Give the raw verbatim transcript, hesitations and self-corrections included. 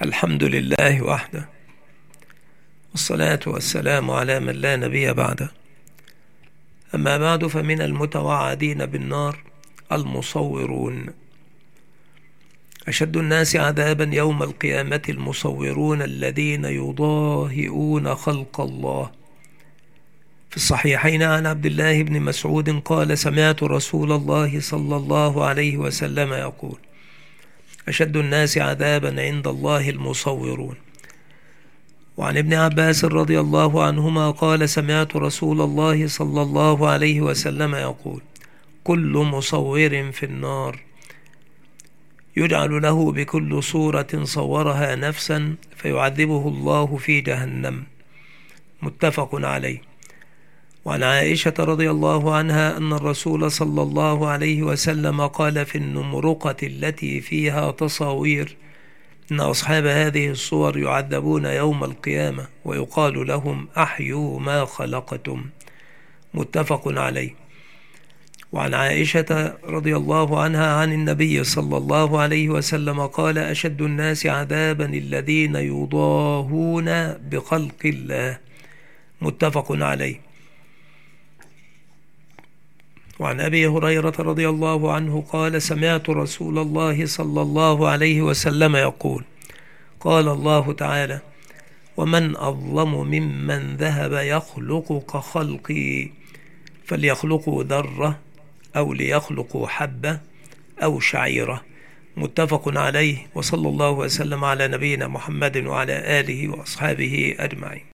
الحمد لله وحده، والصلاة والسلام على من لا نبي بعده. أما بعد، فمن المتوعدين بالنار المصورون. أشد الناس عذابا يوم القيامة المصورون الذين يضاهئون خلق الله. في الصحيحين عن عبد الله بن مسعود قال: سمعت رسول الله صلى الله عليه وسلم يقول: أشد الناس عذابا عند الله المصورون. وعن ابن عباس رضي الله عنهما قال: سمعت رسول الله صلى الله عليه وسلم يقول: كل مصور في النار، يجعل له بكل صورة صورها نفسا فيعذبه الله في جهنم. متفق عليه. وعن عائشة رضي الله عنها أن الرسول صلى الله عليه وسلم قال في النمرقة التي فيها تصاوير: إن أصحاب هذه الصور يعذبون يوم القيامة ويقال لهم: أحيوا ما خلقتم. متفق عليه. وعن عائشة رضي الله عنها عن النبي صلى الله عليه وسلم قال: أشد الناس عذابا الذين يضاهون بخلق الله. متفق عليه. وعن أبي هريرة رضي الله عنه قال: سمعت رسول الله صلى الله عليه وسلم يقول: قال الله تعالى: ومن أظلم ممن ذهب يخلق كخلقي، فليخلقوا ذرة أو ليخلقوا حبة أو شعيرة. متفق عليه. وصلى الله وسلم على نبينا محمد وعلى آله وأصحابه أجمعين.